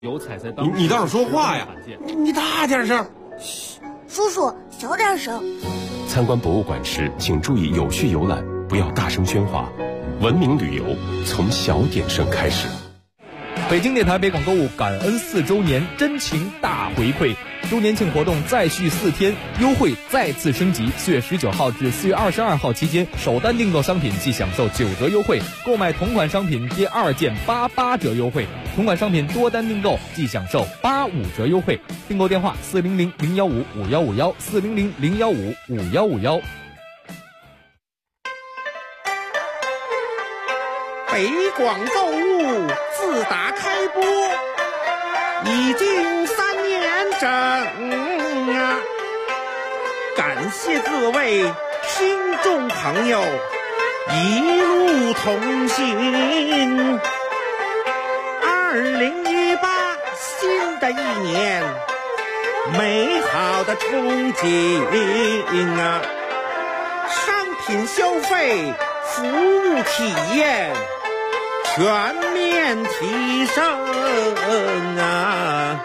有采在你倒是说话呀！你大点声。 叔叔，小点声。 参观博物馆时，请注意有序游览，不要大声喧哗。文明旅游从小点声开始。 北京电台北广购物感恩4周年真情大回馈，周年庆活动再续4天，优惠再次升级。4月19号至4月22号期间，首单订购商品即享受9折优惠，购买同款商品第2件88折优惠，同款商品多单订购即享受85折优惠。订购电话400-015-5151，400-015-5151。 北广购物自打开播已经3年整啊！感谢各位听众朋友一路同行。2018新的一年，美好的憧憬啊！商品消费，服务体验全面提升啊！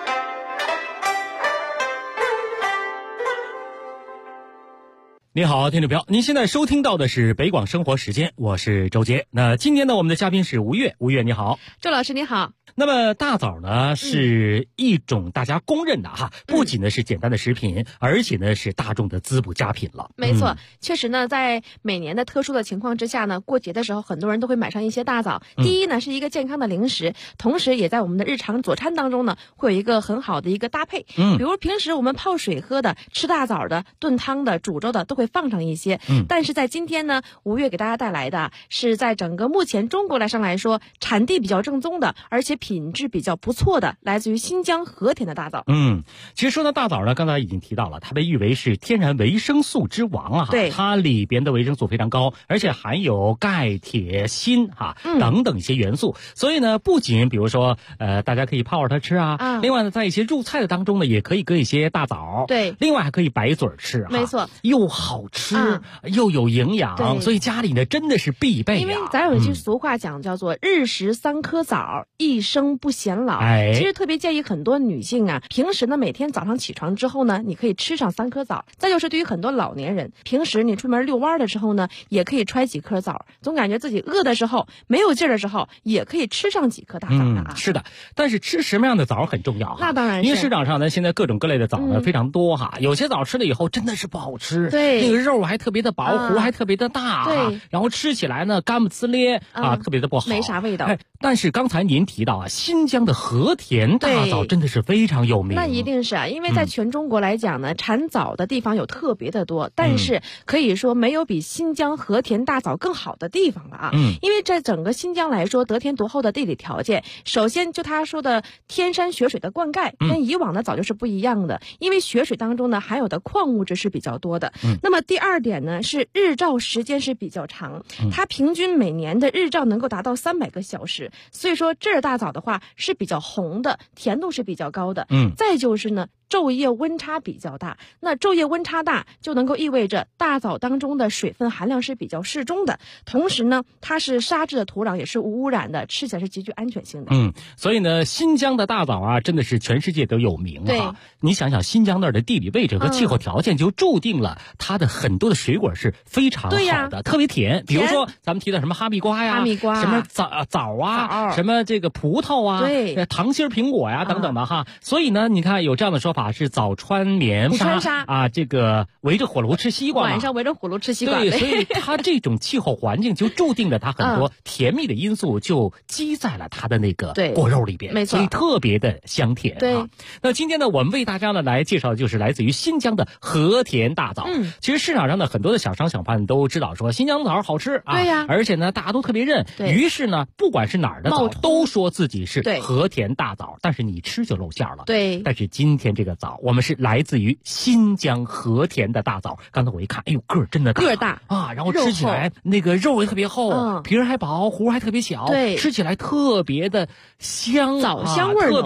你好，听众朋友，您现在收听到的是北广生活时间，我是周杰。那今天呢，我们的嘉宾是吴越，吴越你好。 周老师你好。 那么大枣呢是一种大家公认的不仅呢是简单的食品，而且呢是大众的滋补佳品了。 没错，确实呢，在每年的特殊的情况之下呢，过节的时候很多人都会买上一些大枣。第一呢是一个健康的零食，同时也在我们的日常佐餐当中呢会有一个很好的一个搭配。比如平时我们泡水喝的、吃大枣的、炖汤的、煮粥的都会放上一些。但是在今天呢，吴越给大家带来的是在整个目前中国上来说产地比较正宗的，而且品质比较不错的，来自于新疆和田的大枣。 其实说到大枣呢，刚才已经提到了，它被誉为是天然维生素之王对， 它里边的维生素非常高，而且含有钙、铁、锌等等一些元素。所以呢，不仅比如说大家可以泡着它吃另外呢，在一些入菜的当中呢，也可以搁一些大枣。 对， 另外还可以白嘴吃没错， 又好吃又有营养，所以家里呢真的是必备因为咱有一句俗话讲叫做日食3颗枣，一生不显老。其实特别建议很多女性平时呢每天早上起床之后呢，你可以吃上3颗枣。再就是对于很多老年人，平时你出门遛弯的时候呢，也可以揣几颗枣，总感觉自己饿的时候没有劲儿的时候，也可以吃上几颗大枣的是的，但是吃什么样的枣很重要那当然是， 因为市场上呢现在各种各类的枣呢非常多有些枣吃了以后真的是不好吃， 对， 那个肉还特别的薄，核还特别的大对， 然后吃起来呢干不呲咧特别的不好， 没啥味道。 但是刚才您提到新疆的和田大枣真的是非常有名。 那一定是因为在全中国来讲呢，产枣的地方有特别的多，但是可以说没有比新疆和田大枣更好的地方了因为在整个新疆来说，得天独厚的地理条件，首先就他说的天山雪水的灌溉跟以往的枣就是不一样的，因为雪水当中呢含有的矿物质是比较多的。那么第二点呢是日照时间是比较长，它平均每年的日照能够达到300个小时，所以说这儿大枣的话是比较红的，甜度是比较高的。再就是呢昼夜温差比较大，那昼夜温差大就能够意味着大枣当中的水分含量是比较适中的，同时呢它是沙质的土壤，也是无污染的，吃起来是极具安全性的。 所以呢新疆的大枣真的是全世界都有名你想想新疆那儿的地理位置和气候条件就注定了它的很多的水果是非常好的，特别甜。比如说咱们提到什么哈密瓜呀，什么枣什么这个葡萄糖心苹果呀等等的所以呢你看有这样的说法是枣穿棉纱这个围着火炉吃西瓜晚上围着火炉吃西瓜。 对，所以它这种气候环境就注定了它很多甜蜜的因素就积在了它的那个果肉里边， 没错， 所以特别的香甜。 对， 那今天呢我们为大家呢来介绍的就是来自于新疆的和田大枣。其实市场上的很多的小商小贩都知道说新疆枣好吃对呀， 而且呢大家都特别认，于是呢不管是哪儿的枣都说自己是和田大枣，但是你吃就露馅了。 对， 但是今天这个枣我们是来自于新疆和田的大枣。刚才我一看，哎呦个儿真的大， 个儿大然后吃起来那个肉也特别厚，皮儿还薄，核还特别小，吃起来特别的香， 枣香味特别的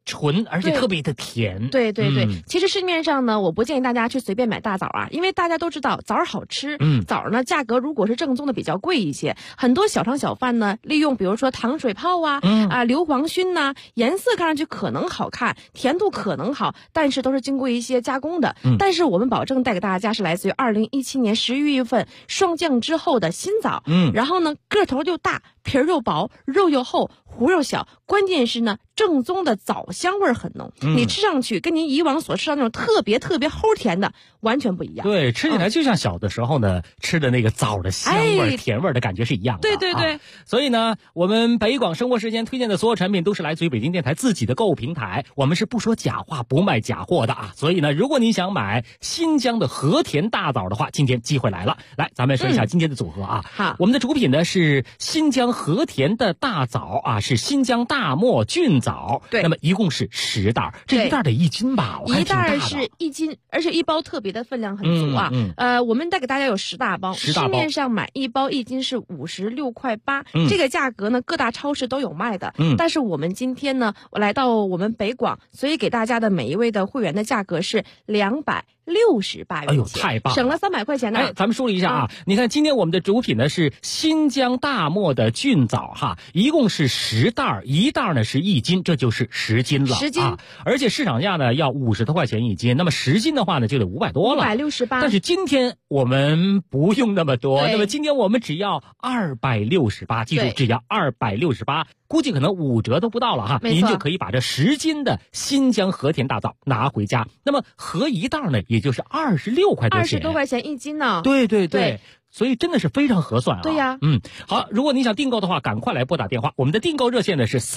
纯，而且特别的甜。 对对对，其实市面上呢，我不建议大家去随便买大枣啊，因为大家都知道枣好吃，枣呢价格如果是正宗的比较贵一些，很多小商小贩呢利用比如说糖水泡啊，硫磺熏呐，颜色看上去可能好看，甜度可能好，但是都是经过一些加工的。但是我们保证带给大家是来自于2017年11月份霜降之后的新枣，然后呢个头又大，皮儿又薄，肉又厚，核又小，关键是呢正宗的枣香味很浓，你吃上去跟您以往所吃到那种特别齁甜的完全不一样。 对，吃起来就像小的时候呢吃的那个枣的香味、甜味的感觉是一样的。 对对对。 所以呢，我们北广生活时间推荐的所有产品都是来自于北京电台自己的购物平台，我们是不说假话不卖假货的啊。所以呢，如果你想买新疆的和田大枣的话，今天机会来了。来，咱们说一下今天的组合啊。 好， 我们的主品呢是新疆和田的大枣啊，是新疆大漠菌枣。 对， 那么一共是10袋，这一袋得1斤吧？ 一袋是1斤，而且一包特别的分量很足啊。我们带给大家有10大包，市面上买一包1斤是56.8块，这个价格呢各大超市都有卖的。但是我们今天呢，我来到我们北广，所以给大家的每一位的会员的价格是268元。 哎呦，太棒了， 省了300块钱呢。 咱们说了一下啊，你看今天我们的主品呢是新疆大漠的菌枣哈，一共是10袋，一袋呢是1斤，这就是10斤了。10斤啊，而且市场价呢要50多块钱1斤，那么10斤的话呢就得500多了 ，568。 但是今天我们不用那么多，那么今天我们只要268，记住只要268。估计可能5折都不到了哈，您就可以把这10斤的新疆和田大枣拿回家。那么合一袋呢，也就是26块多钱，20 多块钱1斤呢。 对对对。所以真的是非常合算啊！ 对呀， 好，如果你想订购的话，赶快来拨打电话。我们的订购热线呢是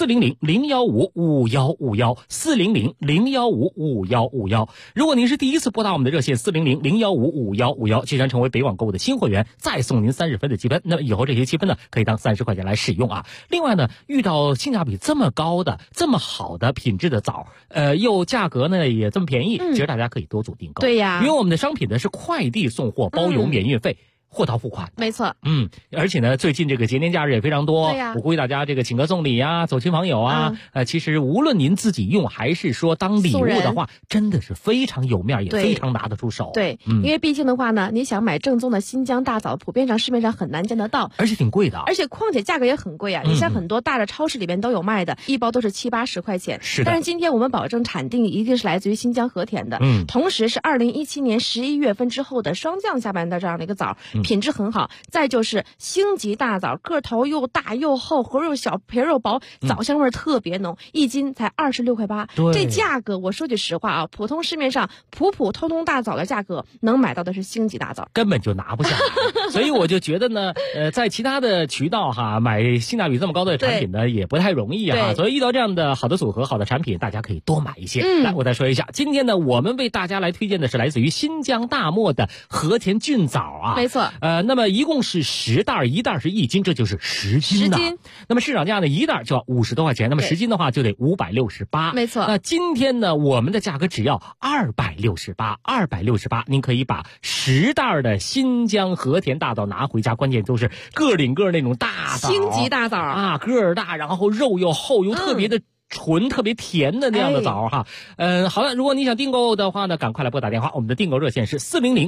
400-015-5151，400-015-5151。如果您是第一次拨打我们的热线400-015-5151，即将成为北网购物的新会员，再送您30分的积分。那么以后这些积分呢，可以当30块钱来使用啊。另外呢，遇到性价比这么高的、这么好的品质的枣，又价格呢也这么便宜，其实大家可以多组订购。 对呀， 因为我们的商品呢是快递送货，包邮免运费。货到付款， 没错。 而且呢，最近这个节年假日也非常多，我鼓励大家这个请客送礼啊，走亲访友啊。其实无论您自己用还是说当礼物的话，真的是非常有面，也非常拿得出手。 对，因为毕竟的话呢，你想买正宗的新疆大枣，普遍上市面上很难见得到， 而且挺贵的， 而且况且价格也很贵啊。你像很多大的超市里面都有卖的，一包都是70-80块钱。 是的。 但是今天我们保证产地一定是来自于新疆和田的，同时是2017年11月份之后的霜降下半的这样的一个枣。品质很好，再就是星级大枣，个头又大又厚，核又小，皮又薄，枣香味特别浓，1斤才26.8块。这价格我说句实话啊，普通市面上普通大枣的价格能买到的是星级大枣， 根本就拿不下来。所以我就觉得呢，在其他的渠道哈买性价比这么高的产品呢，也不太容易啊。所以遇到这样的好的组合、好的产品，大家可以多买一些。来，我再说一下，今天呢，我们为大家来推荐的是来自于新疆大漠的和田菌枣啊。 没错。 那么一共是10袋，一袋是1斤，这就是10斤的。那么市场价呢，一袋就要50多块钱，那么10斤的话就得568。 没错。 那今天呢，我们的价格只要268，您可以把10袋的新疆和田大枣拿回家，关键都是个顶个那种大枣， 星级大枣啊，个儿大，然后肉又厚又特别的纯，特别甜的那样的枣哈。好了，如果你想订购的话呢，赶快来拨打电话，我们的订购热线是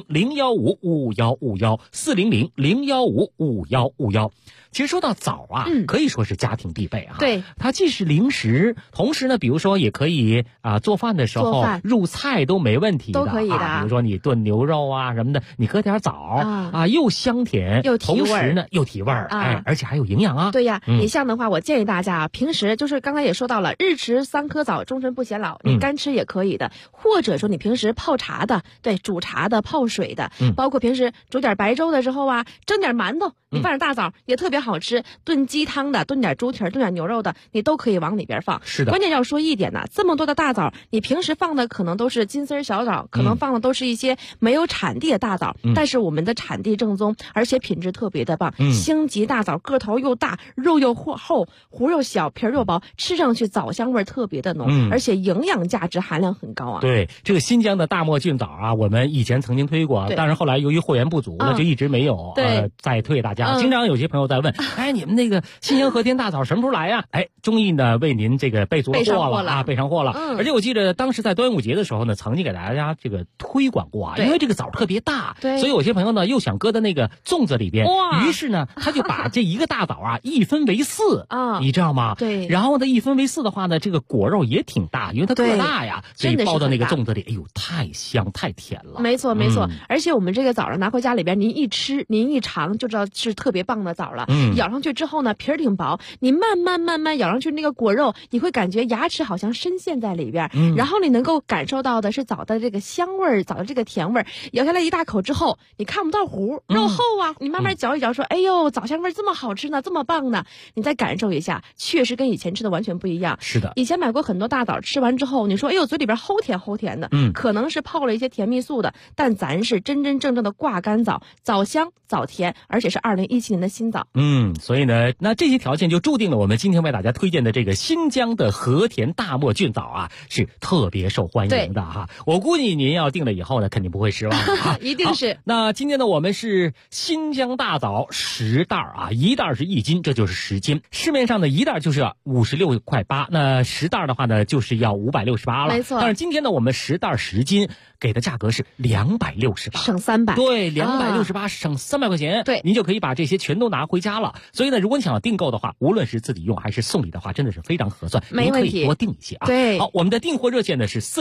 400-015-5151，400-015-5151。其实说到枣啊，可以说是家庭必备啊。 对， 它既是零食，同时呢，比如说也可以做饭的时候入菜都没问题的， 都可以的。 比如说你炖牛肉啊什么的，你搁点枣又香甜又提味， 同时呢又提味儿，而且还有营养啊。 对呀，你像的话，我建议大家平时就是刚才也说到了，日吃3颗枣，终身不显老。你干吃也可以的，或者说你平时泡茶的，对，煮茶的、泡水的，包括平时煮点白粥的时候啊，蒸点馒头，你放点大枣也特别好吃。炖鸡汤的、炖点猪蹄、炖点牛肉的，你都可以往里边放。 是的。 关键要说一点呢，这么多的大枣，你平时放的可能都是金丝小枣，可能放的都是一些没有产地的大枣，但是我们的产地正宗，而且品质特别的棒。星级大枣个头又大，肉又厚，核又小，皮又薄，吃上去枣枣香味特别的浓，而且营养价值含量很高啊。 对，这个新疆的大漠菌枣啊，我们以前曾经推过，但是后来由于货源不足，那就一直没有再推给大家。经常有些朋友在问，你们那个新疆和田大枣什么时候来呀？终于呢为您这个备足了货了啊，备上货了。而且我记得当时在端午节的时候呢，曾经给大家这个推广过啊，因为这个枣特别大，所以有些朋友呢又想搁在那个粽子里边，于是呢他就把这一个大枣啊一分为4啊，你知道吗？ 对。 然后呢一分为4的话呢，这个果肉也挺大，因为它个大呀，所以包到那个粽子里，哎呦，太香太甜了。 没错没错，而且我们这个枣拿回家里边，您一吃您一尝就知道是特别棒的枣了。咬上去之后呢，皮儿挺薄，你慢慢咬上去那个果肉，你会感觉牙齿好像深陷在里边，然后你能够感受到的是枣的这个香味儿，枣的这个甜味儿。咬下来一大口之后，你看不到核，肉厚啊，你慢慢嚼一嚼，说哎呦，枣香味儿这么好吃呢，这么棒呢，你再感受一下，确实跟以前吃的完全不一样。 是的， 以前买过很多大枣，吃完之后你说哎呦嘴里边齁甜齁甜的，可能是泡了一些甜蜜素的，但咱是真真正正的挂干枣，枣香枣甜，而且是2017年的新枣。 所以呢，那这些条件就注定了我们今天为大家推荐的这个新疆的和田大漠菌枣啊，是特别受欢迎的哈。我估计您要订了以后呢，肯定不会失望的啊。 一定是。 那今天呢，我们是新疆大枣10袋啊，1袋是1斤，这就是10斤。市面上的1袋就是56.8块，那10袋的话呢，就是要568了。 没错。 但是今天呢，我们10袋10斤给的价格是268， 省300。 对，268省300块钱。 对， 您就可以把这些全都拿回家了。所以呢，如果你想要订购的话，无论是自己用还是送礼的话，真的是非常合算。 没问题， 您可以多订一些啊。 对， 好，我们的订货热线呢是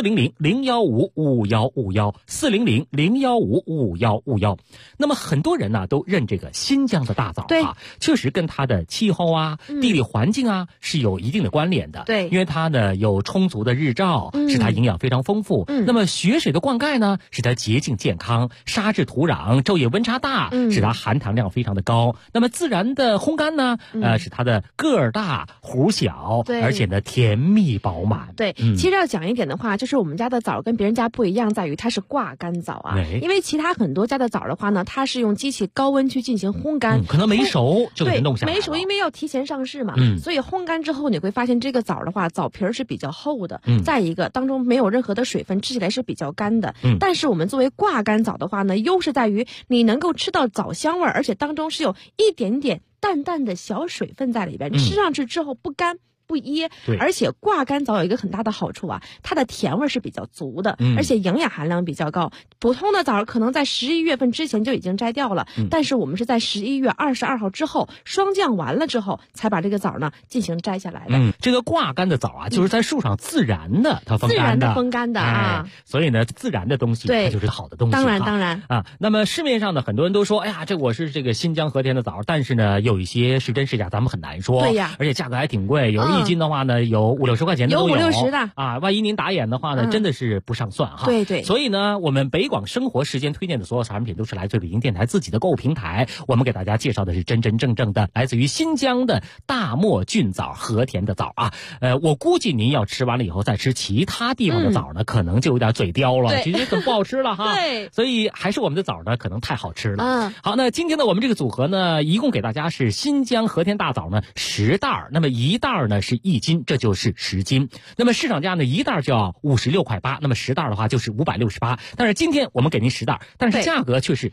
400-015-5151，400-015-5151。那么很多人呢都认这个新疆的大枣啊，确实跟它的气候啊、地理环境啊是有一定的关联的。 对， 因为它呢有充足的日照，使它营养非常丰富。那么雪水的灌溉呢，使它洁净健康；沙质土壤、昼夜温差大，使它含糖量非常的高。那么自然的烘干呢，使它的个儿大、核小，而且呢甜蜜饱满。 对，其实要讲一点的话，就是我们家的枣跟别人家不一样，在于它是挂干枣啊。因为其他很多家的枣的话呢，它是用机器高温去进行烘干， 可能没熟就给它弄下来了。 没熟，因为要提前上市嘛，所以烘干之后你会发现这个枣的话，枣皮儿是比较厚的，再一个当中没有任何的水分，吃起来是比较干的。但是我们作为挂干枣的话呢，优势在于你能够吃到枣香味儿，而且当中是有一点点淡淡的小水分在里边，吃上去之后不干不噎。而且挂干枣有一个很大的好处啊，它的甜味是比较足的，而且营养含量比较高。普通的枣可能在11月份之前就已经摘掉了，但是我们是在11月22号之后霜降完了之后才把这个枣呢进行摘下来的。 这个挂干的枣啊，就是在树上自然的它风干的啊， 所以呢自然的东西它就是好的东西。 当然啊。那么市面上呢，很多人都说，哎呀，这我是这个新疆和田的枣，但是呢有一些是真是假咱们很难说。 对呀， 而且价格还挺贵，有1斤的话呢有50-60块钱的都有 ，50-60的啊。万一您打眼的话呢，真的是不上算哈。 对。 所以呢，我们北广生活时间推荐的所有产品都是来自于北京电台自己的购物平台，我们给大家介绍的是真真正正的来自于新疆的大漠菌枣和田的枣啊。我估计您要吃完了以后再吃其他地方的枣呢，可能就有点嘴刁了，其实很不好吃了哈。 对， 所以还是我们的枣呢，可能太好吃了。好，那今天呢，我们这个组合呢，一共给大家是新疆和田大枣呢10袋，那么1袋呢是1斤，这就是10斤。那么市场价呢，1袋就要56.8块，那么10袋的话就是568。但是今天我们给您10袋，但是价格却是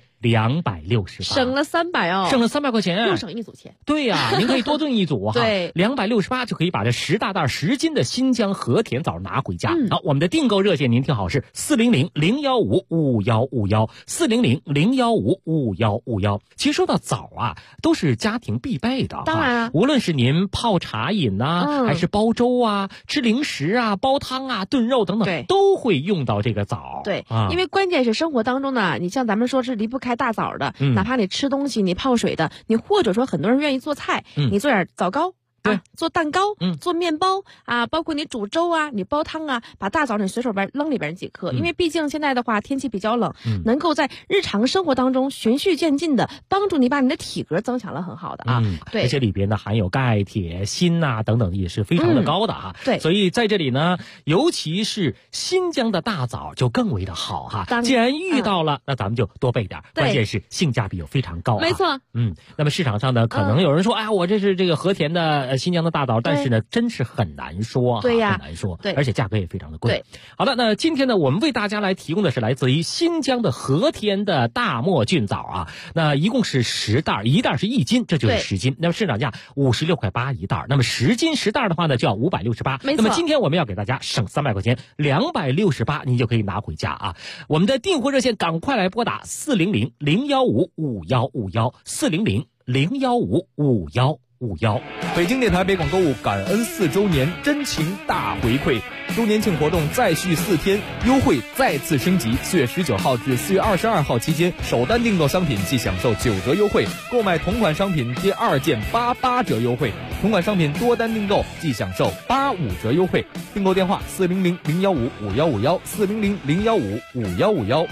268， 省了300哦， 省了300块钱， 又省一组钱。 对呀，您可以多订一组哈。 对 ，268就可以把这10大袋10斤的新疆和田枣拿回家。好，我们的订购热线您听好是400-015-5151，400-015-5151。其实说到枣啊，都是家庭必备的。 当然啊， 无论是您泡茶饮啊，还是煲粥啊、吃零食啊、煲汤啊、炖肉等等，都会用到这个枣。 对，因为关键是生活当中呢，你像咱们说是离不开大枣的，哪怕你吃东西、你泡水的，你或者说很多人愿意做菜，你做点枣糕。做蛋糕，做面包啊，包括你煮粥啊，你煲汤啊，把大枣你随手扔里边几颗，因为毕竟现在的话天气比较冷，能够在日常生活当中循序渐进的帮助你把你的体格增强了很好的啊。对， 而且里边呢含有钙、铁、锌啊等等也是非常的高的啊。 对， 所以在这里呢，尤其是新疆的大枣就更为的好哈。既然遇到了，那咱们就多备点，关键是性价比又非常高。 没错。 那么市场上呢，可能有人说，哎呀，我这是这个和田的新疆的大枣，但是呢，真是很难说， 对呀， 很难说， 对， 而且价格也非常的贵。 对， 好的，那今天呢，我们为大家来提供的是来自于新疆的和田的大漠菌枣啊，那一共是10袋，一袋是1斤，这就是10斤，那么市场价56.8块一袋，那么10斤10袋的话呢，就要568。 没错。 那么今天我们要给大家省300块钱，268您就可以拿回家啊。我们的订货热线赶快来拨打400-015-5151，400-015-5151。 北京电台北广购物感恩4周年真情大回馈，周年庆活动再续4天，优惠再次升级。4月19号至4月22号期间，首单订购商品即享受9折优惠，购买同款商品第2件88折优惠，同款商品多单订购即享受85折优惠。订购电话400-015-5151，400-015-5151。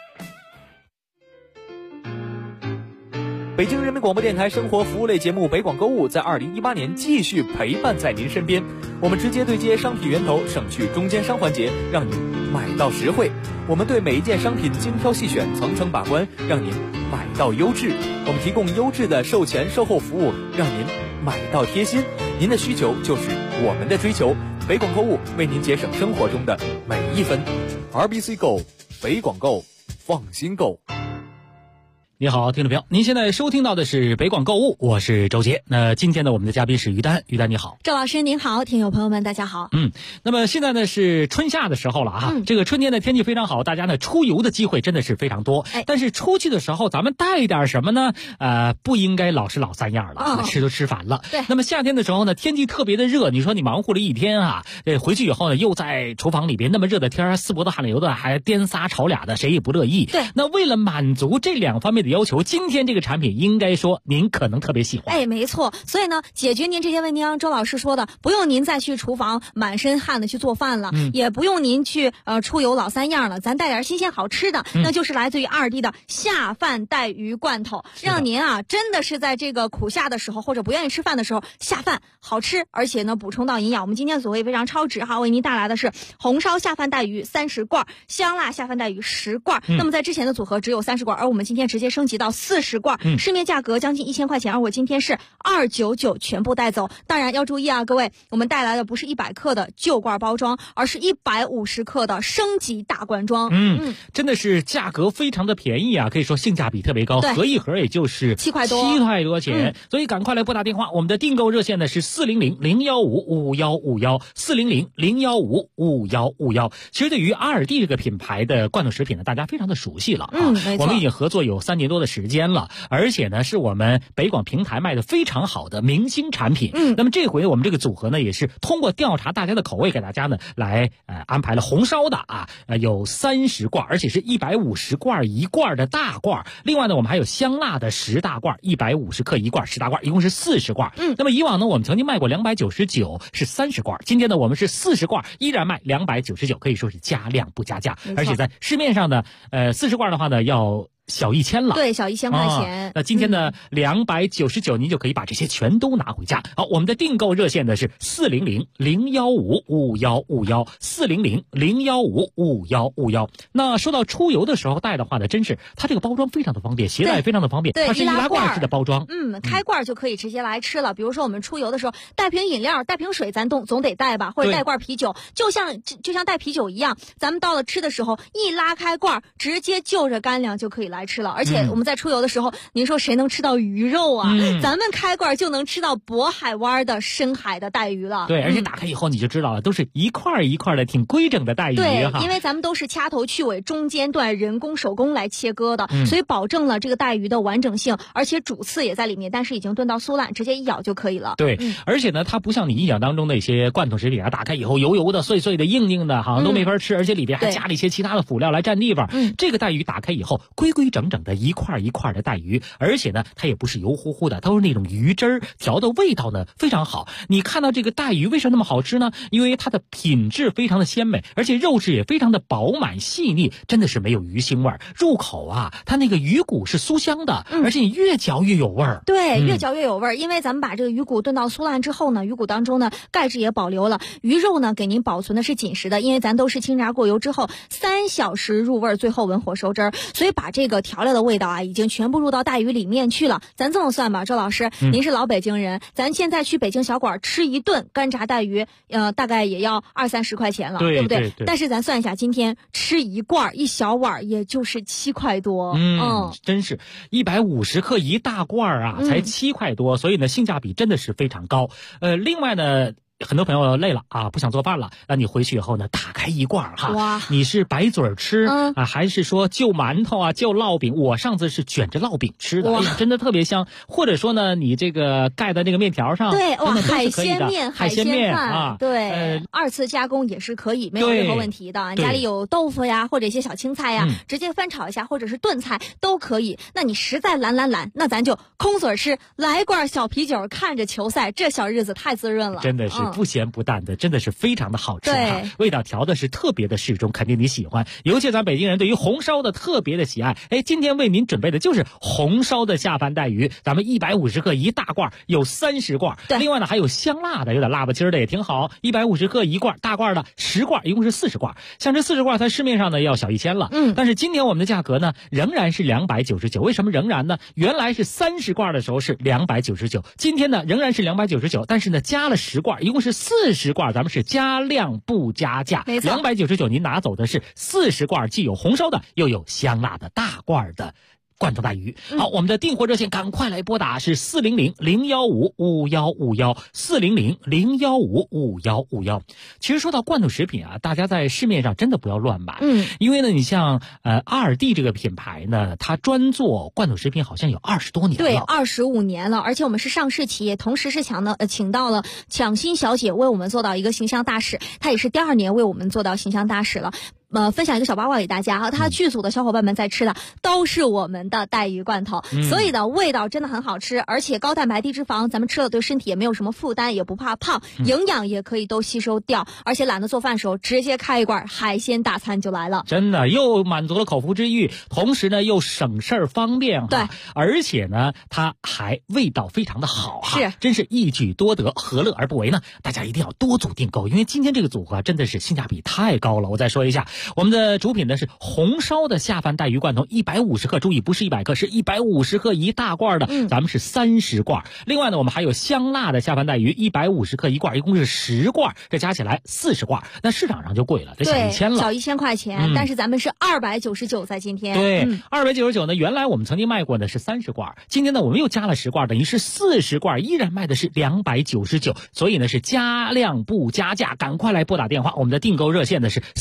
北京人民广播电台生活服务类节目北广购物在2018年继续陪伴在您身边，我们直接对接商品源头，省去中间商环节，让您买到实惠。我们对每一件商品精挑细选，层层把关，让您买到优质。我们提供优质的售前售后服务，让您买到贴心。您的需求就是我们的追求，北广购物为您节省生活中的每一分。RBC Go， 北广购，放心购。 你好，听众朋友，您现在收听到的是北广购物，我是周杰。那今天呢，我们的嘉宾是于丹，于丹你好。 周老师您好，听友朋友们大家好。 那么现在呢是春夏的时候了啊，这个春天的天气非常好，大家呢出游的机会真的是非常多。但是出去的时候咱们带点什么呢？不应该老是老三样了，吃都吃烦了。 对。 那么夏天的时候呢，天气特别的热，你说你忙活了一天啊，回去以后呢又在厨房里边那么热的天，四脖子汗流的，还颠仨吵俩的，谁也不乐意。 对。 那为了满足这2方面的要求，今天这个产品应该说您可能特别喜欢。 没错。所以呢，解决您这些问题，像周老师说的，不用您再去厨房满身汗的去做饭了，也不用您去出游老三样了，咱带点新鲜好吃的，那就是来自于2D的下饭带鱼罐头，让您啊真的是在这个苦夏的时候或者不愿意吃饭的时候下饭好吃，而且呢补充到营养。我们今天组合也非常超值哈，为您带来的是红烧下饭带鱼30罐，香辣下饭带鱼10罐。那么在之前的组合只有30罐，而我们今天直接升级到40罐，市面价格将近1000块钱，而我今天是299全部带走。当然要注意啊，各位，我们带来的不是100克的旧罐包装，而是150克的升级大罐装。 真的是价格非常的便宜啊，可以说性价比特别高，合一盒也就是 7块多钱。所以赶快来拨打电话，我们的订购热线呢是400-015-5151，400-015-5151。其实对于阿尔蒂这个品牌的罐头食品呢，大家非常的熟悉了啊。 没错。 我们已经合作有3年多的时间了，而且呢是我们北广平台卖的非常好的明星产品。那么这回我们这个组合呢也是通过调查大家的口味，给大家呢来安排了红烧的有30罐，而且是150罐1罐的大罐。另外呢我们还有香辣的10大罐，150克1罐10大罐，一共是40罐。那么以往呢我们曾经卖过299，是30罐，今天呢我们是40罐，依然卖299，可以说是加量不加价。而且在市面上呢40罐的话呢要小1000了， 对，小1000块钱。 那今天呢299，您就可以把这些全都拿回家。好，我们的订购热线呢是400-015-5151，400-015-5151。那说到出游的时候带的话呢，真是它这个包装非常的方便，携带非常的方便，它是易拉罐式的包装。 开罐就可以直接来吃了。比如说我们出游的时候带瓶饮料带瓶水咱总得带吧，或者带罐啤酒，就像带啤酒一样，咱们到了吃的时候一拉开罐，直接就着干粮就可以来吃了。而且我们在出游的时候，您说谁能吃到鱼肉啊？咱们开罐就能吃到渤海湾的深海的带鱼了。 对，而且打开以后你就知道了，都是一块一块的挺规整的带鱼。 对，因为咱们都是掐头去尾中间段人工手工来切割的，所以保证了这个带鱼的完整性，而且主刺也在里面，但是已经炖到酥烂，直接一咬就可以了。 对，而且呢它不像你印象当中的一些罐头食品打开以后油油的碎碎的硬硬的，好像都没法吃，而且里边还加了一些其他的辅料来占地方。这个带鱼打开以后规规整整的一块一块的带鱼，而且呢它也不是油乎乎的，都是那种鱼汁儿，调的味道呢非常好。你看到这个带鱼为什么那么好吃呢？因为它的品质非常的鲜美，而且肉质也非常的饱满细腻，真的是没有鱼腥味，入口啊它那个鱼骨是酥香的，而且你越嚼越有味儿。 对，越嚼越有味儿。因为咱们把这个鱼骨炖到酥烂之后呢，鱼骨当中呢钙质也保留了，鱼肉呢给您保存的是紧实的，因为咱都是清炸过油之后3小时入味，最后文火收汁儿，所以把这个个调料的味道啊，已经全部入到带鱼里面去了。咱这么算吧，周老师，您是老北京人，咱现在去北京小馆吃一顿干炸带鱼，大概也要20-30块钱了，对不对？但是咱算一下，今天吃一罐一小碗，也就是7块多。 真是150克一大罐啊，才7块多，所以呢，性价比真的是非常高。另外呢，很多朋友累了啊，不想做饭了，那你回去以后呢，打开一罐哈，你是白嘴吃啊，还是说就馒头啊，就烙饼？我上次是卷着烙饼吃的，哎呀，真的特别香。或者说呢，你这个盖在那个面条上， 对，哇，海鲜面啊，对，2次加工也是可以，没有任何问题的。家里有豆腐呀，或者一些小青菜呀，直接翻炒一下，或者是炖菜都可以。那你实在懒，那咱就空嘴吃，来罐小啤酒，看着球赛，这小日子太滋润了， 真的是。不咸不淡的，真的是非常的好吃哈，味道调的是特别的适中，肯定你喜欢。尤其咱北京人对于红烧的特别的喜爱。今天为您准备的就是红烧的下饭带鱼，咱们150克一大罐，有30罐。另外呢，还有香辣的，有点辣不筋的也挺好，150克一罐，大罐的10罐，一共是40罐。像这40罐在市面上呢要小1000了，但是今天我们的价格呢仍然是299。为什么仍然呢？原来是30罐的时候是299，今天呢仍然是299，但是呢加了10罐，一共是40罐，咱们是加量不加价。没错，299您拿走的是40罐，既有红烧的，又有香辣的大罐的罐头带鱼。好，我们的订货热线赶快来拨打，是400-015-5151，400-015-5151。其实说到罐头食品啊，大家在市面上真的不要乱买，因为呢，你像2D 这个品牌呢，它专做罐头食品好像有20多年了， 对，25年了，而且我们是上市企业，同时是请到了蒋欣小姐为我们做到一个形象大使，她也是第2年为我们做到形象大使了。分享一个小八卦给大家哈，他剧组的小伙伴们在吃的都是我们的带鱼罐头，所以呢味道真的很好吃，而且高蛋白低脂肪，咱们吃了对身体也没有什么负担，也不怕胖，营养也可以都吸收掉，而且懒得做饭的时候直接开一罐海鲜大餐就来了， 真的又满足了口腹之欲，同时呢又省事儿方便，对，而且呢它还味道非常的好哈，是，真是一举多得，何乐而不为呢？大家一定要多组订购，因为今天这个组合真的是性价比太高了。我再说一下，我们的主品呢是红烧的下饭带鱼罐头150克，注意不是100克，是150克一大罐的，咱们是30罐。另外呢，我们还有香辣的下饭带鱼150克一罐，一共是10罐，这加起来40罐。那市场上就贵了，得小1000了， 小1000块钱，但是咱们是299，在今天。 对，299呢，原来我们曾经卖过的是30罐，今天呢我们又加了10罐，等于是40罐，依然卖的是299，所以呢是加量不加价，赶快来拨打电话，我们的订购热线呢是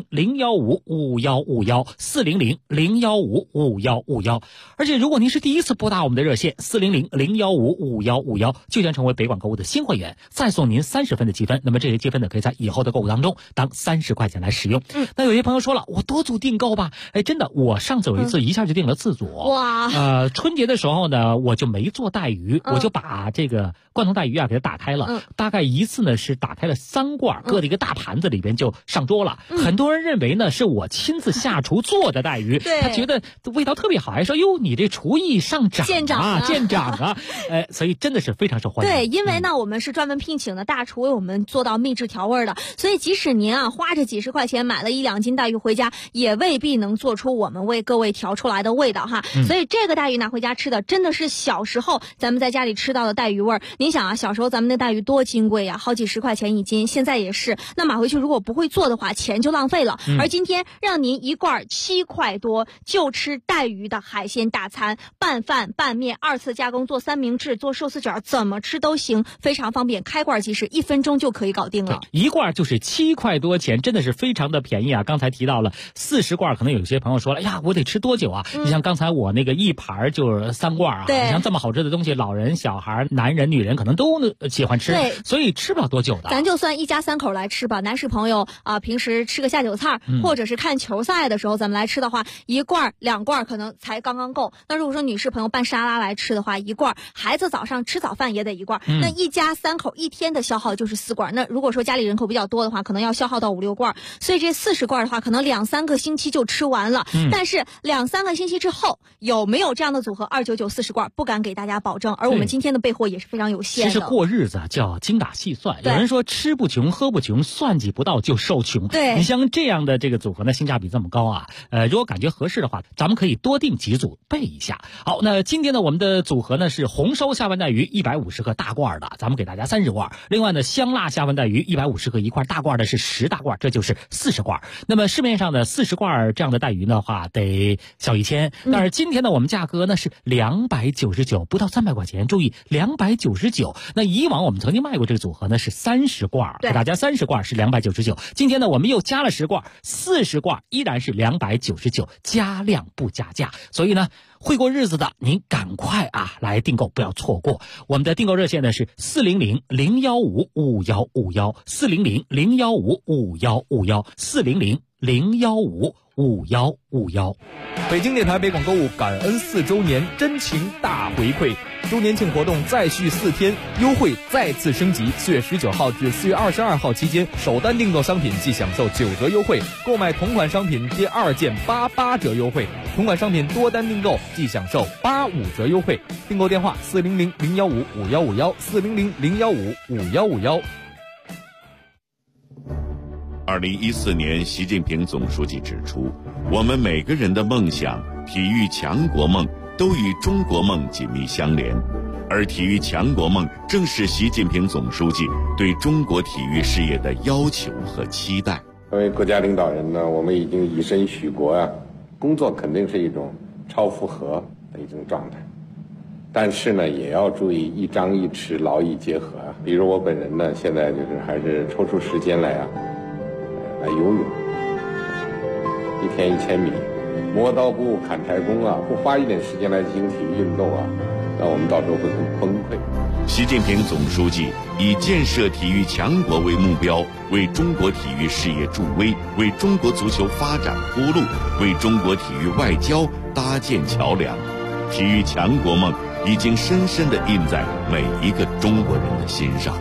400-015-5151，400-015-5151。而且如果您是第一次拨打我们的热线400-015-5151，就将成为北广购物的新会员，再送您30分的积分。那么这些积分呢，可以在以后的购物当中当30块钱来使用。那有些朋友说了，我多组订购吧，真的，我上次有一次一下就订了4组。哇！春节的时候呢，我就没做带鱼，我就把这个罐头带鱼啊给它打开了，大概一次呢是打开了3罐，搁在一个大盘子里边就上桌了。很多人认为呢是我亲自下厨做的带鱼，他觉得味道特别好，还说哟你这厨艺上涨啊，见长啊，所以真的是非常受欢迎。 对，因为呢我们是专门聘请的大厨为我们做到秘制调味的，所以即使您啊花着几十块钱买了1-2斤带鱼回家，也未必能做出我们为各位调出来的味道哈。所以这个带鱼拿回家吃的真的是小时候咱们在家里吃到的带鱼味儿。您想啊，小时候咱们的带鱼多金贵呀，好几十块钱一斤，现在也是。那买回去如果不会做的话，钱就浪费了。而今天让您一罐7块多就吃带鱼的海鲜大餐，拌饭拌面2次加工，做三明治做寿司卷，怎么吃都行，非常方便，开罐即食，1分钟就可以搞定了。 一罐就是7块多钱，真的是非常的便宜啊。刚才提到了40罐，可能有些朋友说了，哎呀我得吃多久啊？你像刚才我那个一盘就是3罐啊，你像这么好吃的东西，老人小孩男人女人可能都喜欢吃，所以吃不了多久的。 咱就算一家3口来吃吧，男士朋友啊，平时吃个下酒菜，或者是看球赛的时候咱们来吃的话，1罐2罐可能才刚刚够。那如果说女士朋友拌沙拉来吃的话，1罐，孩子早上吃早饭也得1罐，那一家3口1天的消耗就是4罐。那如果说家里人口比较多的话，可能要消耗到5-6罐，所以这40罐的话，可能2-3个星期就吃完了。但是2-3个星期之后有没有这样的组合299 40罐，不敢给大家保证。而我们今天的备货也是非常有限的。 其实过日子叫精打细算，有人说吃不穷喝不穷，算计不到就受穷。对，你像这样样的这个组合呢，性价比这么高啊。如果感觉合适的话，咱们可以多订几组备一下。好，那今天呢，我们的组合呢是红烧下饭带鱼150克大罐的，咱们给大家30罐。另外呢，香辣下饭带鱼150克一块，大罐的是10大罐，这就是40罐。那么市面上的40罐这样的带鱼的话，得小1000，但是今天呢，我们价格呢是299，不到300块钱。注意299。那以往我们曾经卖过这个组合呢是30罐，给大家30罐是299。今天呢，我们又加了10罐，40罐依然是299，加量不加价。所以呢，会过日子的您赶快来订购，不要错过。我们的订购热线呢是400-015-5151，400-015-5151，400-015-5151。 北京电台北广购物感恩4周年真情大回馈，周年庆活动再续4天，优惠再次升级。4月19号至4月22号期间，首单订购商品即享受9折优惠，购买同款商品第2件88折优惠，同款商品多单订购即享受85折优惠。订购电话400-015-5151，400-015-5151。 2014年，习近平总书记指出，我们每个人的梦想、体育强国梦都与中国梦紧密相连，而体育强国梦正是习近平总书记对中国体育事业的要求和期待。 作为国家领导人呢，我们已经以身许国工作肯定是一种超负荷的一种状态，但是呢，也要注意一张一弛，劳逸结合比如我本人呢，现在就是还是抽出时间来游泳，1天1000米，磨刀不误砍柴工不花一点时间来进行体育运动那我们到时候会很崩溃。 习近平总书记以建设体育强国为目标，为中国体育事业助威，为中国足球发展铺路，为中国体育外交搭建桥梁。体育强国梦已经深深地印在每一个中国人的心上。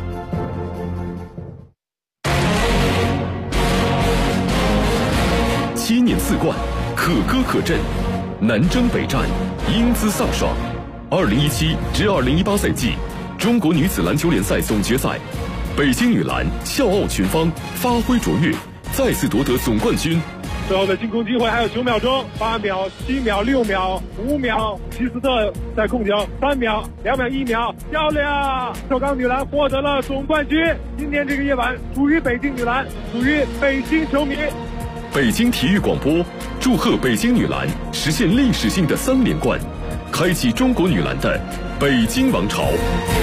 7年4冠，可歌可阵，南征北战，英姿飒爽。2017至2018赛季中国女子篮球联赛总决赛，北京女篮笑傲群芳，发挥卓越，再次夺得总冠军。 最后的进攻机会还有9秒钟，8秒、7秒、6秒、5秒，希斯特在控球，3秒、2秒、1秒，漂亮！首钢女篮获得了总冠军。今天这个夜晚属于北京女篮，属于北京球迷。 北京体育广播祝贺北京女篮实现历史性的3连冠，开启中国女篮的北京王朝。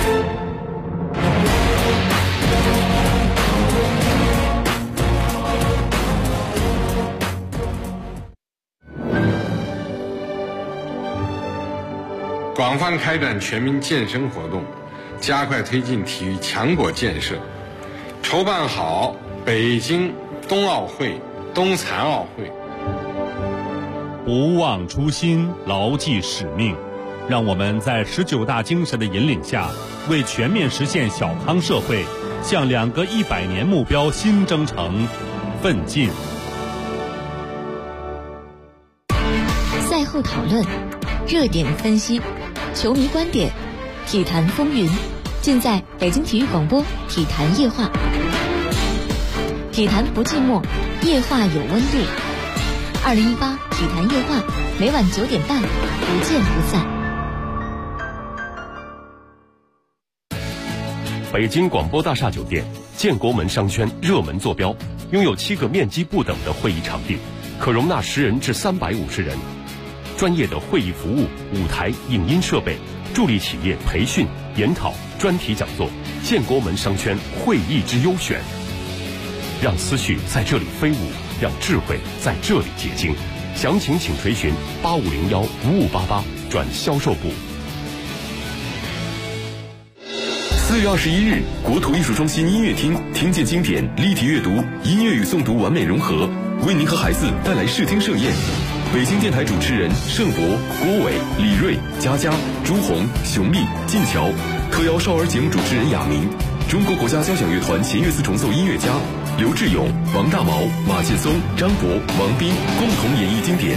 广泛开展全民健身活动，加快推进体育强国建设，筹办好北京冬奥会、冬残奥会。 不忘初心，牢记使命，让我们在19大精神的引领下，为全面实现小康社会，向2个100年目标新征程奋进。 赛后讨论，热点分析，球迷观点，体坛风云，尽在北京体育广播体坛夜话。体坛不寂寞，夜话有温度。2018体坛夜话，每晚9点半，不见不散。 北京广播大厦酒店建国门商圈热门坐标，拥有7个面积不等的会议场地，可容纳10人至350人。专业的会议服务、舞台、影音设备，助力企业培训、研讨、专题讲座。建国门商圈会议之优选，让思绪在这里飞舞，让智慧在这里结晶。详情请垂询8501-5588转销售部。4月21日，国土艺术中心音乐厅听见经典，立体阅读，音乐与诵读完美融合，为您和孩子带来视听盛宴。北京电台主持人盛博、郭伟、李锐、佳佳、朱红、熊丽、晋桥，特邀少儿节目主持人雅明，中国国家交响乐团弦乐四重奏音乐家刘志勇、王大毛、马建松、张博、王斌共同演绎经典。